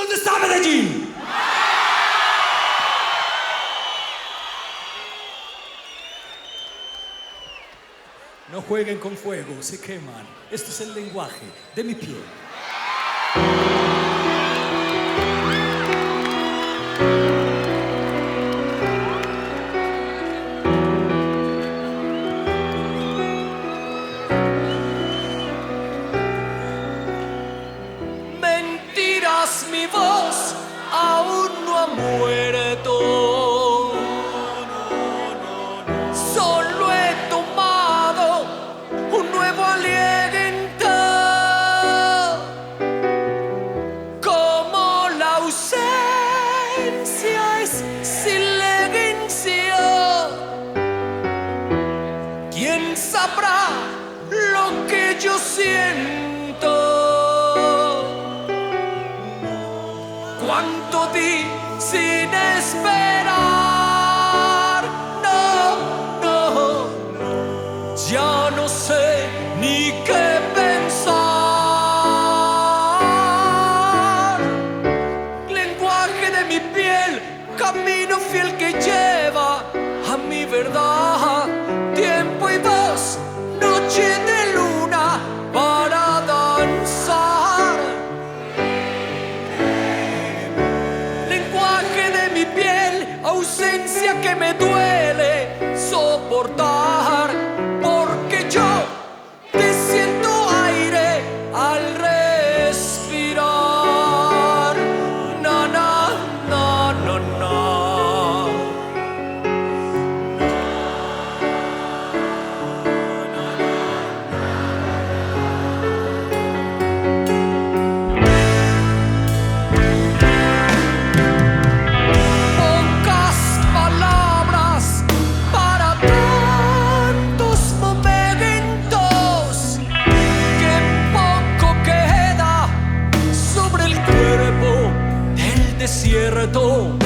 ¿Dónde está Medellín? No jueguen con fuego, se queman. Este es el lenguaje de mi piel. Mentiras, mi voz aún no ha muerto. Solo he tomado un nuevo aliento. Como la ausencia es silencio, ¿quién sabrá lo que yo siento? Cuánto di sin esperar, no, ya no sé ni qué pensar. Lenguaje de mi piel, camino fiel que lleva a mi verdad. Tiempo y voz, noche de luna para danzar. Lenguaje de mi piel, ausencia que me duele soportar, porque yo te siento aire al respirar. Na, na, na, na, na. Pocas palabras para tantos momentos, que poco queda sobre el cuerpo del desierto.